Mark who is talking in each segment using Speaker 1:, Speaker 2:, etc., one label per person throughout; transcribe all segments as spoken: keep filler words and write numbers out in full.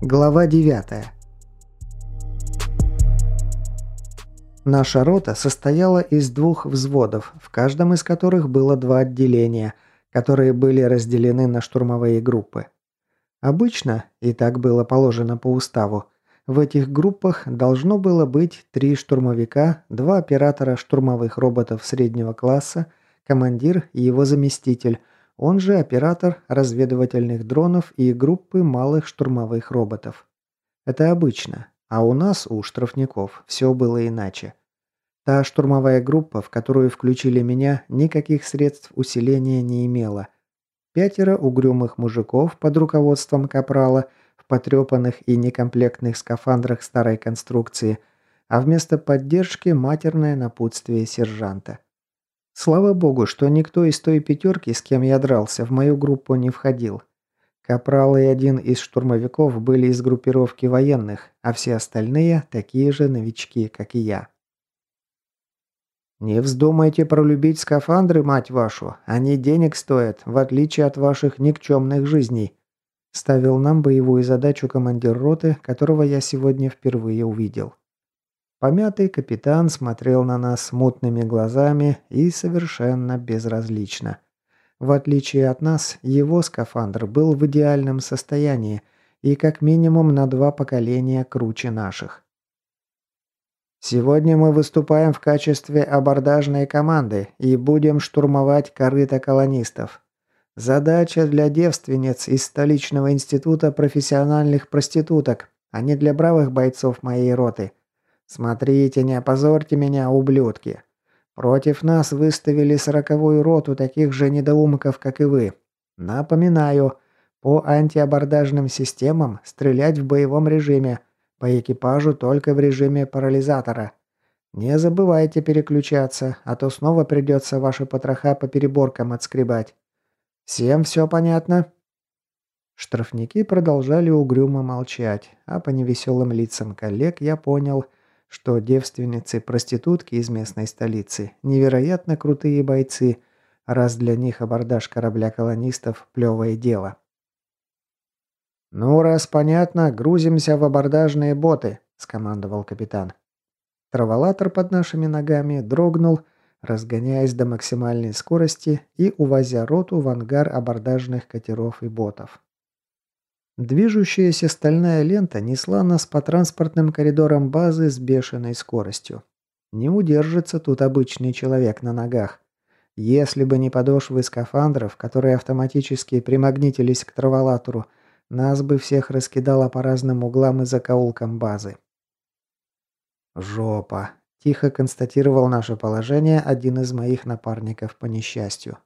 Speaker 1: Глава девятая. Наша рота состояла из двух взводов, в каждом из которых было два отделения, которые были разделены на штурмовые группы. Обычно, и так было положено по уставу, в этих группах должно было быть три штурмовика, два оператора штурмовых роботов среднего класса, командир и его заместитель, он же оператор разведывательных дронов и группы малых штурмовых роботов. Это обычно, а у нас, у штрафников, все было иначе. Та штурмовая группа, в которую включили меня, никаких средств усиления не имела. Пятеро угрюмых мужиков под руководством капрала в потрепанных и некомплектных скафандрах старой конструкции, а вместо поддержки матерное напутствие сержанта. Слава богу, что никто из той пятерки, с кем я дрался, в мою группу не входил. Капрал и один из штурмовиков были из группировки военных, а все остальные такие же новички, как и я. «Не вздумайте пролюбить скафандры, мать вашу, они денег стоят, в отличие от ваших никчемных жизней», ставил нам боевую задачу командир роты, которого я сегодня впервые увидел. Помятый капитан смотрел на нас мутными глазами и совершенно безразлично. В отличие от нас, его скафандр был в идеальном состоянии и как минимум на два поколения круче наших. «Сегодня мы выступаем в качестве абордажной команды и будем штурмовать корыто колонистов. Задача для девственниц из столичного института профессиональных проституток, а не для бравых бойцов моей роты. Смотрите, не опозорьте меня, ублюдки. Против нас выставили сороковую роту таких же недоумков, как и вы. Напоминаю, по антиабордажным системам стрелять в боевом режиме, по экипажу только в режиме парализатора. Не забывайте переключаться, а то снова придется ваши потроха по переборкам отскребать. Всем все понятно?» Штрафники продолжали угрюмо молчать, а по невеселым лицам коллег я понял, что девственницы-проститутки из местной столицы невероятно крутые бойцы, раз для них абордаж корабля колонистов – плевое дело. «Ну, раз понятно, грузимся в абордажные боты», – скомандовал капитан. Траволатор под нашими ногами дрогнул, разгоняясь до максимальной скорости и увозя роту в ангар абордажных катеров и ботов. Движущаяся стальная лента несла нас по транспортным коридорам базы с бешеной скоростью. Не удержится тут обычный человек на ногах. Если бы не подошвы скафандров, которые автоматически примагнитились к траволатору, нас бы всех раскидало по разным углам и закоулкам базы. «Жопа», – тихо констатировал наше положение один из моих напарников по несчастью.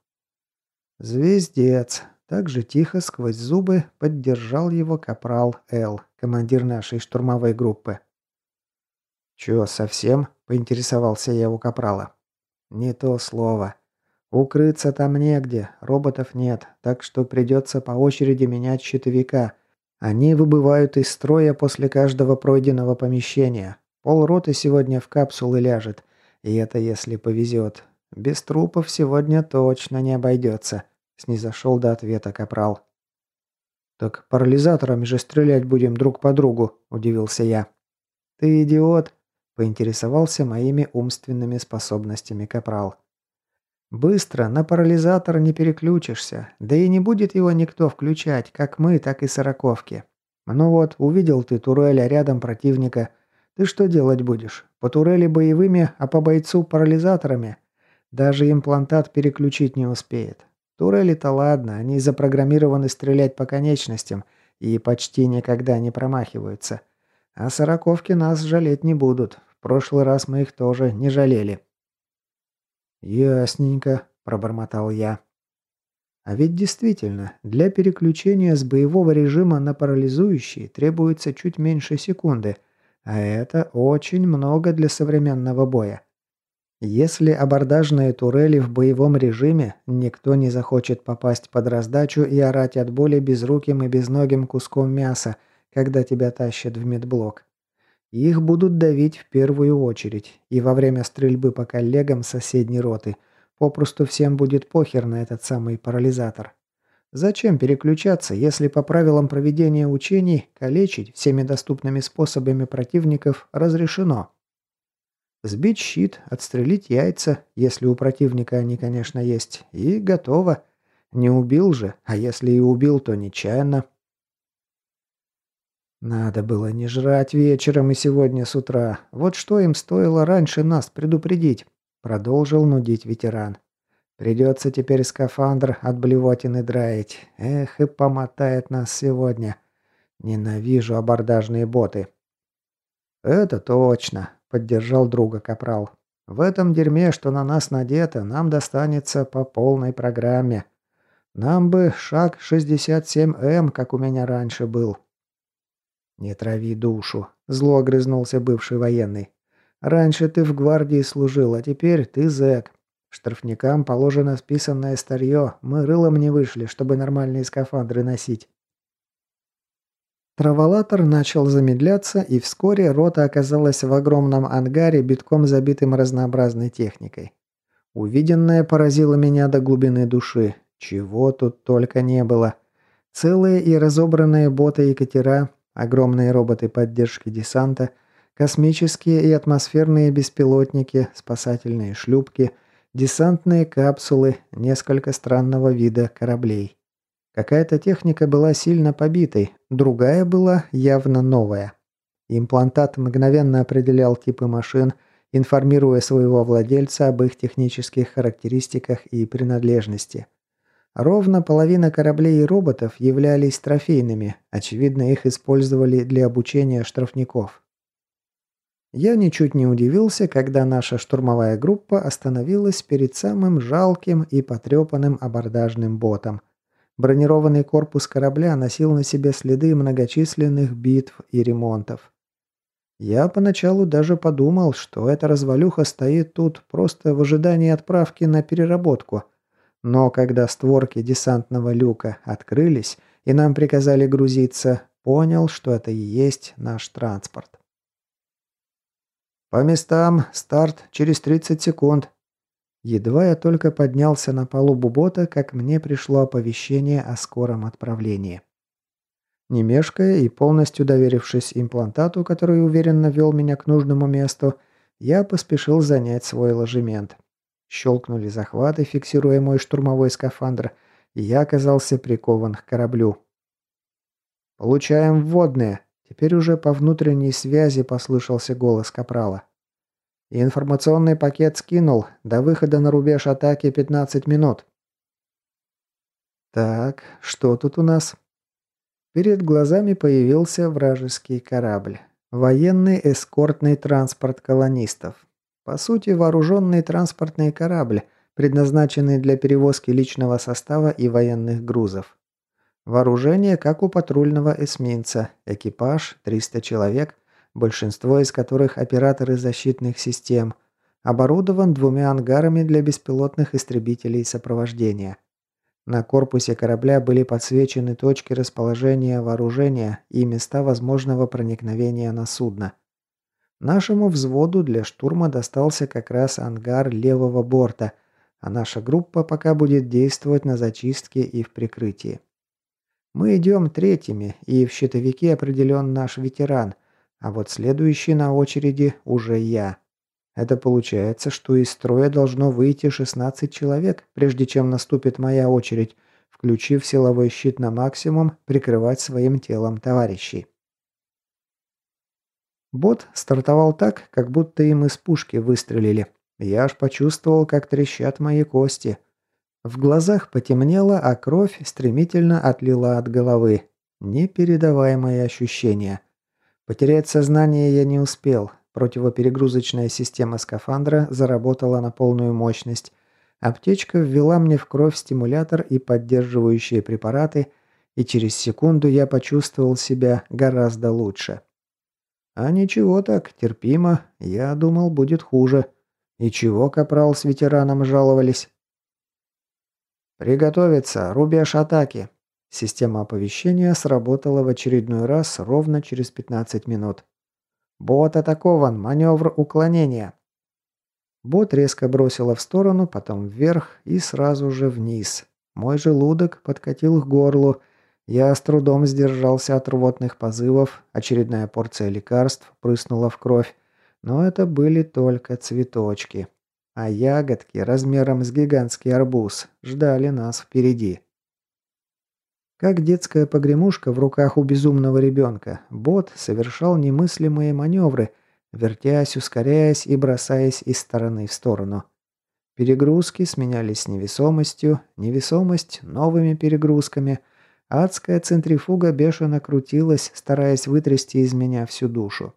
Speaker 1: «Звездец», – также тихо сквозь зубы поддержал его капрал Эл, командир нашей штурмовой группы. «Чё, совсем?» – поинтересовался я у капрала. «Не то слово. Укрыться там негде, роботов нет, так что придется по очереди менять щитовика. Они выбывают из строя после каждого пройденного помещения. Полроты сегодня в капсулы ляжет, и это если повезет. Без трупов сегодня точно не обойдется», – снизошел до ответа капрал. «Так парализаторами же стрелять будем друг по другу», – удивился я. «Ты идиот?» – поинтересовался моими умственными способностями капрал. «Быстро на парализатор не переключишься, да и не будет его никто включать, как мы, так и сороковки. Ну вот, увидел ты турель, а рядом противника. Ты что делать будешь? По турели боевыми, а по бойцу парализаторами? Даже имплантат переключить не успеет. Турели-то ладно, они запрограммированы стрелять по конечностям и почти никогда не промахиваются. А сороковки нас жалеть не будут. В прошлый раз мы их тоже не жалели». «Ясненько», – пробормотал я. А ведь действительно, для переключения с боевого режима на парализующий требуется чуть меньше секунды, а это очень много для современного боя. Если абордажные турели в боевом режиме, никто не захочет попасть под раздачу и орать от боли безруким и безногим куском мяса, когда тебя тащат в медблок. Их будут давить в первую очередь, и во время стрельбы по коллегам соседней роты попросту всем будет похер на этот самый парализатор. Зачем переключаться, если по правилам проведения учений калечить всеми доступными способами противников разрешено? Сбить щит, отстрелить яйца, если у противника они, конечно, есть, и готово. Не убил же, а если и убил, то нечаянно. Надо было не жрать вечером и сегодня с утра. Вот что им стоило раньше нас предупредить, продолжил нудить ветеран. Придется теперь скафандр от блевотины драить. Эх, и помотает нас сегодня. Ненавижу абордажные боты. Это точно, поддержал друга капрал. В этом дерьме, что на нас надето, нам достанется по полной программе. Нам бы шаг шестьдесят семь эм, как у меня раньше был. Не трави душу, зло огрызнулся бывший военный. Раньше ты в гвардии служил, а теперь ты зэк. Штрафникам положено списанное старье, мы рылом не вышли, чтобы нормальные скафандры носить. Траволатор начал замедляться, и вскоре рота оказалась в огромном ангаре, битком забитым разнообразной техникой. Увиденное поразило меня до глубины души. Чего тут только не было. Целые и разобранные боты и катера, огромные роботы поддержки десанта, космические и атмосферные беспилотники, спасательные шлюпки, десантные капсулы, несколько странного вида кораблей. Какая-то техника была сильно побитой, другая была явно новая. Имплантат мгновенно определял типы машин, информируя своего владельца об их технических характеристиках и принадлежности. Ровно половина кораблей и роботов являлись трофейными, очевидно, их использовали для обучения штрафников. Я ничуть не удивился, когда наша штурмовая группа остановилась перед самым жалким и потрепанным абордажным ботом. Бронированный корпус корабля носил на себе следы многочисленных битв и ремонтов. Я поначалу даже подумал, что эта развалюха стоит тут просто в ожидании отправки на переработку. Но когда створки десантного люка открылись и нам приказали грузиться, понял, что это и есть наш транспорт. «По местам, старт через тридцать секунд». Едва я только поднялся на палубу бота, как мне пришло оповещение о скором отправлении. Не мешкая и полностью доверившись имплантату, который уверенно вел меня к нужному месту, я поспешил занять свой ложемент. Щелкнули захваты, фиксируя мой штурмовой скафандр, и я оказался прикован к кораблю. «Получаем вводные!» Теперь уже по внутренней связи послышался голос капрала. «Информационный пакет скинул. До выхода на рубеж атаки пятнадцать минут». «Так, что тут у нас?» Перед глазами появился вражеский корабль. Военный эскортный транспорт колонистов. По сути, вооруженный транспортный корабль, предназначенный для перевозки личного состава и военных грузов. Вооружение, как у патрульного эсминца, экипаж триста человек, большинство из которых операторы защитных систем, оборудован двумя ангарами для беспилотных истребителей сопровождения. На корпусе корабля были подсвечены точки расположения вооружения и места возможного проникновения на судно. Нашему взводу для штурма достался как раз ангар левого борта, а наша группа пока будет действовать на зачистке и в прикрытии. Мы идем третьими, и в щитовике определен наш ветеран, а вот следующий на очереди уже я. Это получается, что из строя должно выйти шестнадцать человек, прежде чем наступит моя очередь, включив силовой щит на максимум, прикрывать своим телом товарищей. Бот стартовал так, как будто им из пушки выстрелили. Я аж почувствовал, как трещат мои кости. В глазах потемнело, а кровь стремительно отлила от головы. Непередаваемое ощущение. Потерять сознание я не успел. Противоперегрузочная система скафандра заработала на полную мощность. Аптечка ввела мне в кровь стимулятор и поддерживающие препараты, и через секунду я почувствовал себя гораздо лучше. А ничего так, терпимо. Я думал, будет хуже. И чего капрал с ветераном жаловались? «Приготовиться! Рубеж атаки!» Система оповещения сработала в очередной раз ровно через пятнадцать минут. «Бот атакован! Маневр уклонения!» Бот резко бросило в сторону, потом вверх и сразу же вниз. Мой желудок подкатил к горлу. Я с трудом сдержался от рвотных позывов, очередная порция лекарств прыснула в кровь. Но это были только цветочки. А ягодки размером с гигантский арбуз ждали нас впереди. Как детская погремушка в руках у безумного ребенка, бот совершал немыслимые маневры, вертясь, ускоряясь и бросаясь из стороны в сторону. Перегрузки сменялись невесомостью, невесомость новыми перегрузками, а адская центрифуга бешено крутилась, стараясь вытрясти из меня всю душу.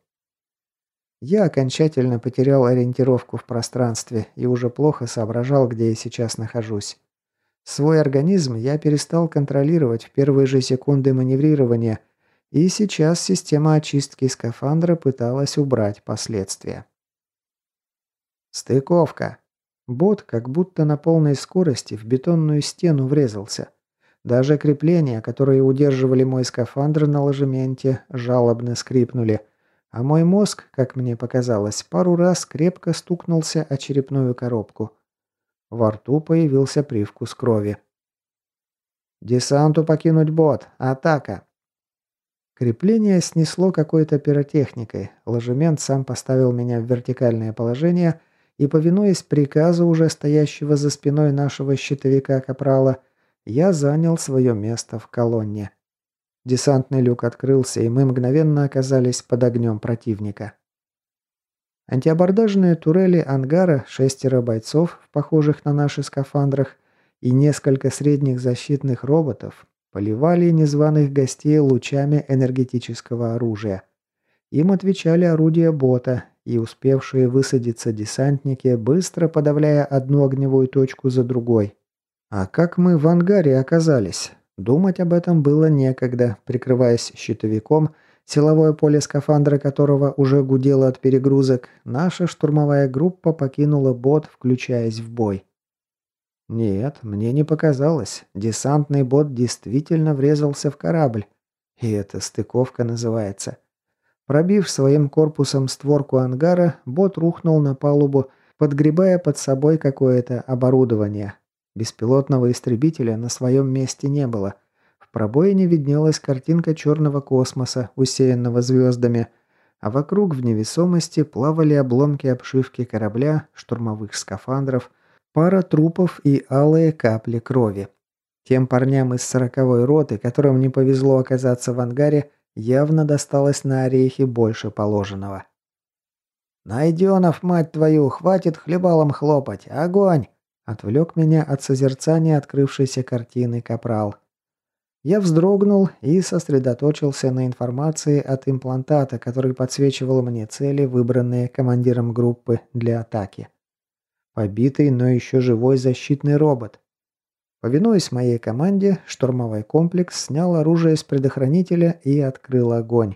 Speaker 1: Я окончательно потерял ориентировку в пространстве и уже плохо соображал, где я сейчас нахожусь. Свой организм я перестал контролировать в первые же секунды маневрирования, и сейчас система очистки скафандра пыталась убрать последствия. Стыковка. Бот как будто на полной скорости в бетонную стену врезался. Даже крепления, которые удерживали мой скафандр на ложементе, жалобно скрипнули, а мой мозг, как мне показалось, пару раз крепко стукнулся о черепную коробку. Во рту появился привкус крови. «Десанту покинуть бот! Атака!» Крепление снесло какой-то пиротехникой. Ложемент сам поставил меня в вертикальное положение, и, повинуясь приказу уже стоящего за спиной нашего щитовика-капрала, я занял свое место в колонне. Десантный люк открылся, и мы мгновенно оказались под огнем противника. Антиабордажные турели ангара, шестеро бойцов, похожих на наши скафандрах, и несколько средних защитных роботов поливали незваных гостей лучами энергетического оружия. Им отвечали орудия бота, и успевшие высадиться десантники, быстро подавляя одну огневую точку за другой. А как мы в ангаре оказались? Думать об этом было некогда. Прикрываясь щитовиком, силовое поле скафандра которого уже гудело от перегрузок, наша штурмовая группа покинула бот, включаясь в бой. Нет, мне не показалось. Десантный бот действительно врезался в корабль. И это стыковка называется. Пробив своим корпусом створку ангара, бот рухнул на палубу, подгребая под собой какое-то оборудование. Беспилотного истребителя на своем месте не было. В пробоине виднелась картинка черного космоса, усеянного звездами, а вокруг в невесомости плавали обломки обшивки корабля, штурмовых скафандров, пара трупов и алые капли крови. Тем парням из сороковой роты, которым не повезло оказаться в ангаре, явно досталось на орехи больше положенного. «Найденов, мать твою, хватит хлебалом хлопать! Огонь!» Отвлек меня от созерцания открывшейся картины капрал. Я вздрогнул и сосредоточился на информации от имплантата, который подсвечивал мне цели, выбранные командиром группы для атаки. Побитый, но еще живой защитный робот. Повинуясь моей команде, штурмовой комплекс снял оружие с предохранителя и открыл огонь.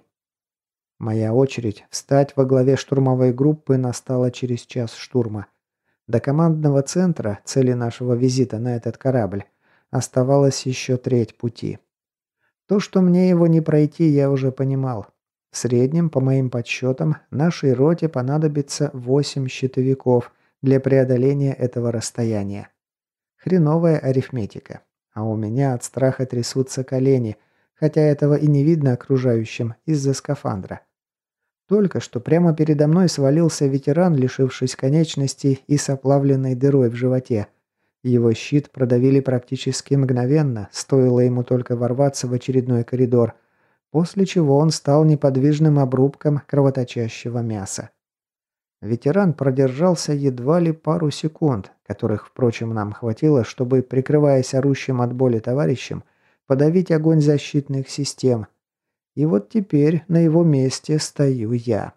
Speaker 1: Моя очередь встать во главе штурмовой группы настала через час штурма. До командного центра, цели нашего визита на этот корабль, оставалось еще треть пути. То, что мне его не пройти, я уже понимал. В среднем, по моим подсчетам, нашей роте понадобится восемь щитовиков для преодоления этого расстояния. Хреновая арифметика. А у меня от страха трясутся колени, хотя этого и не видно окружающим из-за скафандра. Только что прямо передо мной свалился ветеран, лишившись конечностей и с оплавленной дырой в животе. Его щит продавили практически мгновенно, стоило ему только ворваться в очередной коридор, после чего он стал неподвижным обрубком кровоточащего мяса. Ветеран продержался едва ли пару секунд, которых, впрочем, нам хватило, чтобы, прикрываясь орущим от боли товарищем, подавить огонь защитных систем. И вот теперь на его месте стою я.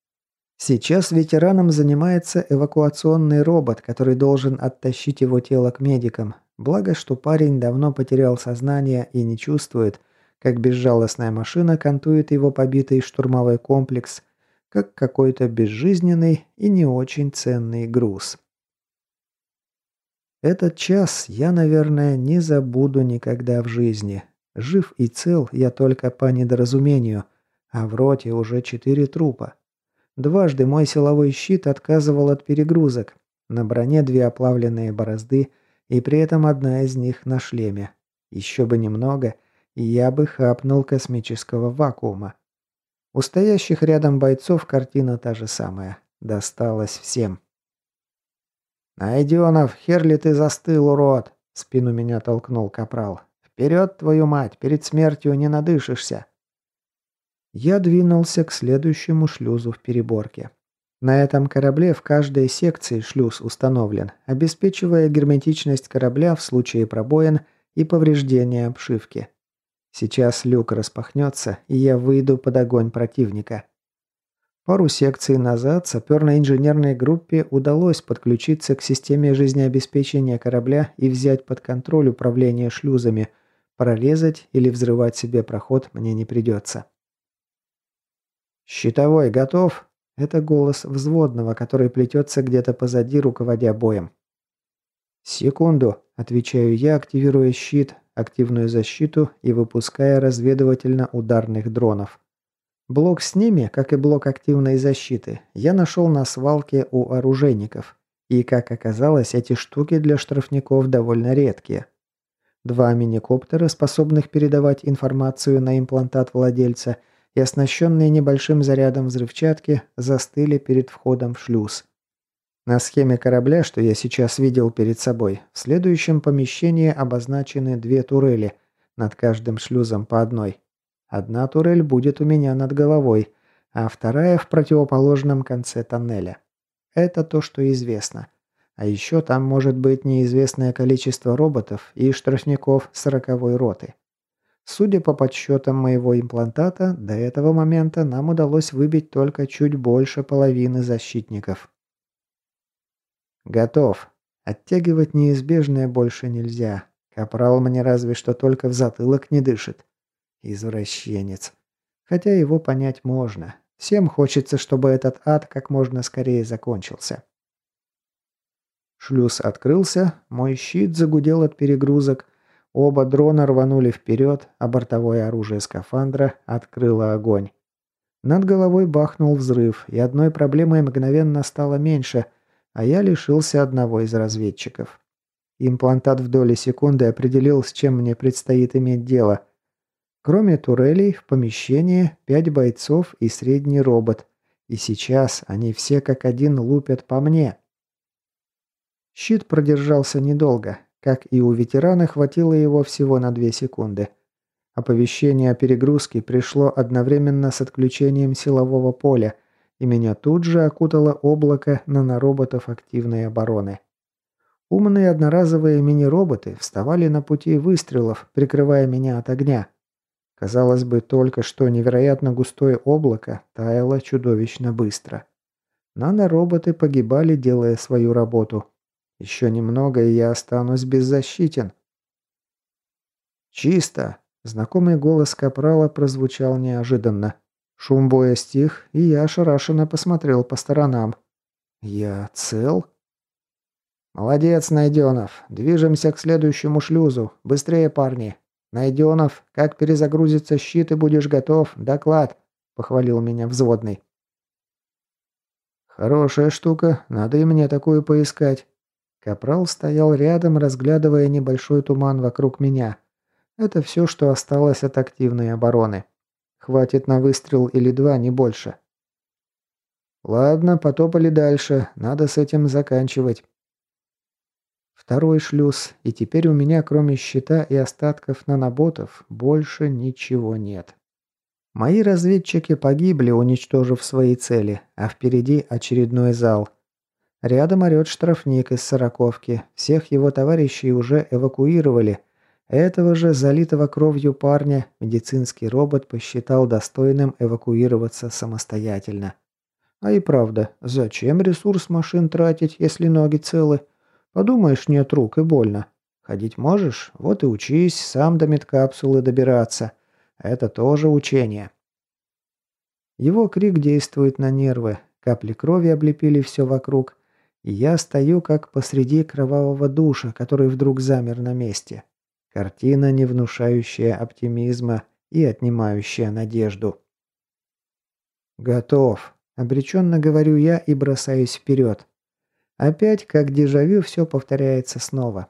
Speaker 1: Сейчас ветераном занимается эвакуационный робот, который должен оттащить его тело к медикам. Благо, что парень давно потерял сознание и не чувствует, как безжалостная машина кантует его побитый штурмовой комплекс, как какой-то безжизненный и не очень ценный груз. Этот час я, наверное, не забуду никогда в жизни. Жив и цел я только по недоразумению, а в роте уже четыре трупа. Дважды мой силовой щит отказывал от перегрузок. На броне две оплавленные борозды И при этом одна из них на шлеме. Еще бы немного, и я бы хапнул космического вакуума. У стоящих рядом бойцов картина та же самая. Досталось всем. «Найденов, хер ли ты застыл, урод?» В спину меня толкнул капрал. «Вперед, твою мать, перед смертью не надышишься!» Я двинулся к следующему шлюзу в переборке. На этом корабле в каждой секции шлюз установлен, обеспечивая герметичность корабля в случае пробоин и повреждения обшивки. Сейчас люк распахнется, и я выйду под огонь противника. Пару секций назад саперно-инженерной группе удалось подключиться к системе жизнеобеспечения корабля и взять под контроль управление шлюзами. Прорезать или взрывать себе проход мне не придется. «Щитовой готов?» Это голос взводного, который плетется где-то позади, руководя боем. «Секунду», – отвечаю я, активируя щит, активную защиту и выпуская разведывательно-ударных дронов. Блок с ними, как и блок активной защиты, я нашел на свалке у оружейников. И, как оказалось, эти штуки для штрафников довольно редкие. Два миникоптера, способных передавать информацию на имплантат владельца, и оснащенные небольшим зарядом взрывчатки, застыли перед входом в шлюз. На схеме корабля, что я сейчас видел перед собой, в следующем помещении обозначены две турели, над каждым шлюзом по одной. Одна турель будет у меня над головой, а вторая в противоположном конце тоннеля. Это то, что известно. А еще там может быть неизвестное количество роботов и штрафников сороковой роты. Судя по подсчетам моего имплантата, до этого момента нам удалось выбить только чуть больше половины защитников. Готов. Оттягивать неизбежное больше нельзя. Капрал мне разве что только в затылок не дышит. Извращенец. Хотя его понять можно. Всем хочется, чтобы этот ад как можно скорее закончился. Шлюз открылся, мой щит загудел от перегрузок, оба дрона рванули вперед, а бортовое оружие скафандра открыло огонь. Над головой бахнул взрыв, и одной проблемой мгновенно стало меньше, а я лишился одного из разведчиков. Имплантат в доли секунды определил, с чем мне предстоит иметь дело. Кроме турелей, в помещении пять бойцов и средний робот. И сейчас они все как один лупят по мне. Щит продержался недолго. Как и у ветерана, хватило его всего на две секунды. Оповещение о перегрузке пришло одновременно с отключением силового поля, и меня тут же окутало облако нанороботов активной обороны. Умные одноразовые мини-роботы вставали на пути выстрелов, прикрывая меня от огня. Казалось бы, только что невероятно густое облако таяло чудовищно быстро. Нанороботы погибали, делая свою работу. Еще немного, и я останусь беззащитен. «Чисто!» – знакомый голос капрала прозвучал неожиданно. Шум боя стих, и я ошарашенно посмотрел по сторонам. «Я цел?» «Молодец, Найденов. Движемся к следующему шлюзу. Быстрее, парни. Найденов, как перезагрузится щит и будешь готов, доклад», – похвалил меня взводный. «Хорошая штука. Надо и мне такую поискать». Капрал стоял рядом, разглядывая небольшой туман вокруг меня. Это все, что осталось от активной обороны. Хватит на выстрел или два, не больше. Ладно, потопали дальше. Надо с этим заканчивать. Второй шлюз, и теперь у меня, кроме щита и остатков наноботов, больше ничего нет. Мои разведчики погибли, уничтожив свои цели, а впереди очередной зал. Рядом орёт штрафник из сороковки. Всех его товарищей уже эвакуировали. Этого же залитого кровью парня медицинский робот посчитал достойным эвакуироваться самостоятельно. А и правда, зачем ресурс машин тратить, если ноги целы? Подумаешь, нет рук и больно. Ходить можешь? Вот и учись сам до медкапсулы добираться. Это тоже учение. Его крик действует на нервы. Капли крови облепили все вокруг. И я стою как посреди кровавого душа, который вдруг замер на месте. Картина, не внушающая оптимизма и отнимающая надежду. «Готов», — обреченно говорю я и бросаюсь вперед. Опять, как дежавю, все повторяется снова.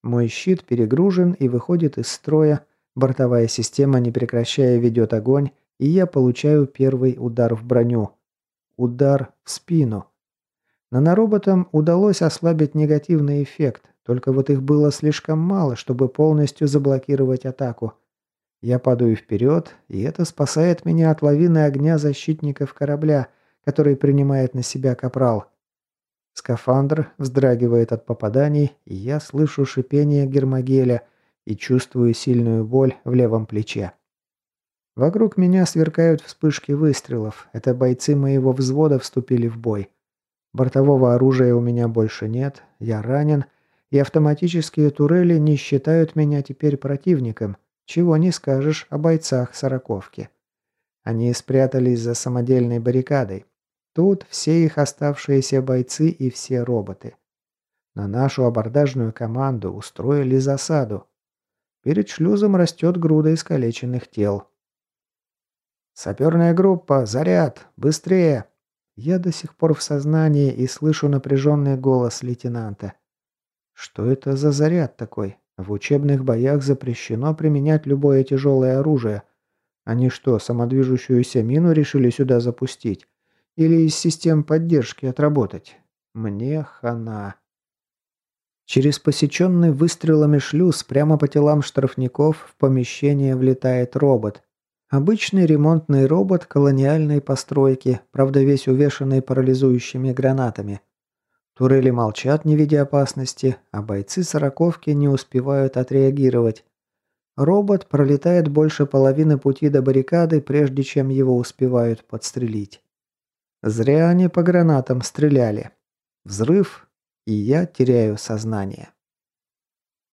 Speaker 1: Мой щит перегружен и выходит из строя, бортовая система, не прекращая, ведет огонь, и я получаю первый удар в броню. Удар в спину. Нанороботам удалось ослабить негативный эффект, только вот их было слишком мало, чтобы полностью заблокировать атаку. Я падаю вперед, и это спасает меня от лавины огня защитников корабля, который принимает на себя капрал. Скафандр вздрагивает от попаданий, и я слышу шипение гермогеля и чувствую сильную боль в левом плече. Вокруг меня сверкают вспышки выстрелов. Это бойцы моего взвода вступили в бой. Бортового оружия у меня больше нет, я ранен, и автоматические турели не считают меня теперь противником, чего не скажешь о бойцах сороковки. Они спрятались за самодельной баррикадой. Тут все их оставшиеся бойцы и все роботы. На нашу абордажную команду устроили засаду. Перед шлюзом растет груда искалеченных тел. «Саперная группа! Заряд! Быстрее!» Я до сих пор в сознании и слышу напряженный голос лейтенанта. Что это за заряд такой? В учебных боях запрещено применять любое тяжелое оружие. Они что, самодвижущуюся мину решили сюда запустить? Или из систем поддержки отработать? Мне хана. Через посеченный выстрелами шлюз прямо по телам штрафников в помещение влетает робот. Обычный ремонтный робот колониальной постройки, правда весь увешанный парализующими гранатами. Турели молчат, не видя опасности, а бойцы сороковки не успевают отреагировать. Робот пролетает больше половины пути до баррикады, прежде чем его успевают подстрелить. Зря они по гранатам стреляли. Взрыв, и я теряю сознание.